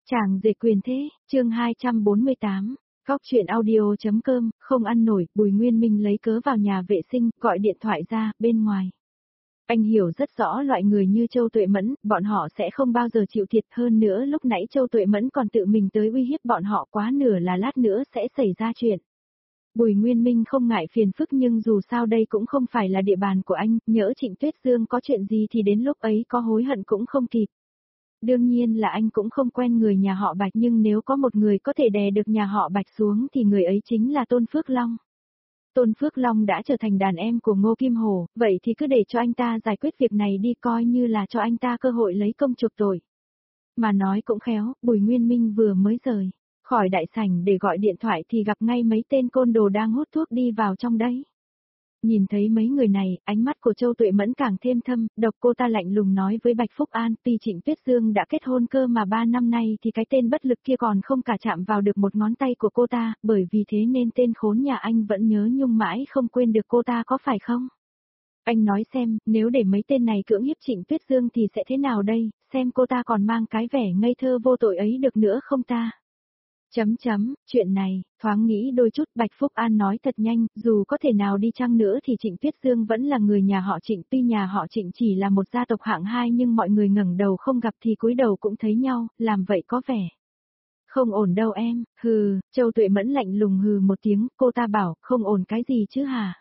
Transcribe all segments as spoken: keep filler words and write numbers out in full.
Chàng rể quyền thế, chương hai trăm bốn mươi tám, Cóc truyện audio.com, không ăn nổi, Bùi Nguyên Minh lấy cớ vào nhà vệ sinh, gọi điện thoại ra, bên ngoài. Anh hiểu rất rõ loại người như Châu Tuệ Mẫn, bọn họ sẽ không bao giờ chịu thiệt, hơn nữa lúc nãy Châu Tuệ Mẫn còn tự mình tới uy hiếp bọn họ, quá nửa là lát nữa sẽ xảy ra chuyện. Bùi Nguyên Minh không ngại phiền phức, nhưng dù sao đây cũng không phải là địa bàn của anh, nhỡ Trịnh Tuyết Dương có chuyện gì thì đến lúc ấy có hối hận cũng không kịp. Đương nhiên là anh cũng không quen người nhà họ Bạch, nhưng nếu có một người có thể đè được nhà họ Bạch xuống thì người ấy chính là Tôn Phước Long. Tôn Phước Long đã trở thành đàn em của Ngô Kim Hổ, vậy thì cứ để cho anh ta giải quyết việc này đi, coi như là cho anh ta cơ hội lấy công chuộc tội. Mà nói cũng khéo, Bùi Nguyên Minh vừa mới rời khỏi đại sảnh để gọi điện thoại thì gặp ngay mấy tên côn đồ đang hút thuốc đi vào trong đấy. Nhìn thấy mấy người này, ánh mắt của Châu Tuệ Mẫn càng thêm thâm, độc cô ta lạnh lùng nói với Bạch Phúc An, tuy Trịnh Tuyết Dương đã kết hôn cơ mà ba năm nay thì cái tên bất lực kia còn không cả chạm vào được một ngón tay của cô ta, bởi vì thế nên tên khốn nhà anh vẫn nhớ nhung mãi không quên được cô ta, có phải không? Anh nói xem, nếu để mấy tên này cưỡng hiếp Trịnh Tuyết Dương thì sẽ thế nào đây, xem cô ta còn mang cái vẻ ngây thơ vô tội ấy được nữa không ta? Chấm chấm, chuyện này, thoáng nghĩ đôi chút, Bạch Phúc An nói thật nhanh, dù có thể nào đi chăng nữa thì Trịnh Tuyết Dương vẫn là người nhà họ Trịnh, tuy nhà họ Trịnh chỉ là một gia tộc hạng hai nhưng mọi người ngẩng đầu không gặp thì cúi đầu cũng thấy nhau, làm vậy có vẻ không ổn đâu em, hừ. Châu Tuệ Mẫn lạnh lùng hừ một tiếng, cô ta bảo, không ổn cái gì chứ hả?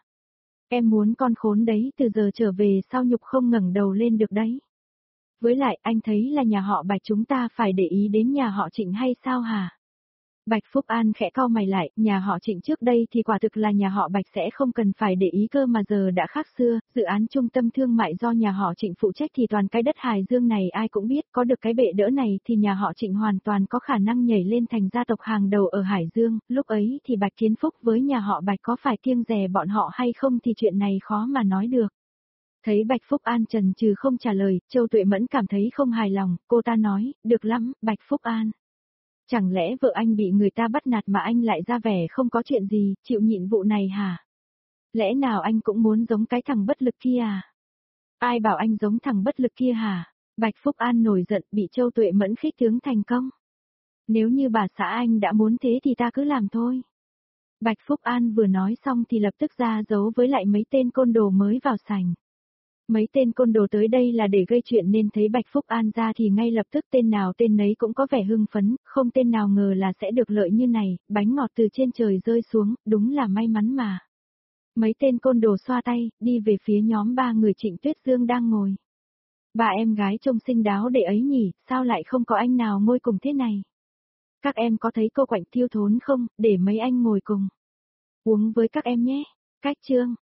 Em muốn con khốn đấy từ giờ trở về sau nhục không ngẩng đầu lên được đấy. Với lại, anh thấy là nhà họ Bạch chúng ta phải để ý đến nhà họ Trịnh hay sao hả? Bạch Phúc An khẽ cau mày lại, nhà họ Trịnh trước đây thì quả thực là nhà họ Bạch sẽ không cần phải để ý cơ mà giờ đã khác xưa, dự án trung tâm thương mại do nhà họ Trịnh phụ trách thì toàn cái đất Hải Dương này ai cũng biết, có được cái bệ đỡ này thì nhà họ Trịnh hoàn toàn có khả năng nhảy lên thành gia tộc hàng đầu ở Hải Dương, lúc ấy thì Bạch Kiến Phúc với nhà họ Bạch có phải kiêng dè bọn họ hay không thì chuyện này khó mà nói được. Thấy Bạch Phúc An chần chừ không trả lời, Châu Tuệ Mẫn cảm thấy không hài lòng, cô ta nói, được lắm, Bạch Phúc An. Chẳng lẽ vợ anh bị người ta bắt nạt mà anh lại ra vẻ không có chuyện gì, chịu nhịn vụ này hả? Lẽ nào anh cũng muốn giống cái thằng bất lực kia à? Ai bảo anh giống thằng bất lực kia hả? Bạch Phúc An nổi giận, bị Châu Tuệ Mẫn khích tướng thành công. Nếu như bà xã anh đã muốn thế thì ta cứ làm thôi. Bạch Phúc An vừa nói xong thì lập tức ra dấu với lại mấy tên côn đồ mới vào sảnh. Mấy tên côn đồ tới đây là để gây chuyện nên thấy Bạch Phúc An ra thì ngay lập tức tên nào tên nấy cũng có vẻ hưng phấn, không tên nào ngờ là sẽ được lợi như này, bánh ngọt từ trên trời rơi xuống, đúng là may mắn mà. Mấy tên côn đồ xoa tay, đi về phía nhóm ba người Trịnh Tuyết Dương đang ngồi. Bà em gái trông xinh đáo để ấy nhỉ, sao lại không có anh nào ngồi cùng thế này? Các em có thấy cô Quạnh Thiêu Thốn không, để mấy anh ngồi cùng. Uống với các em nhé. Cách chương,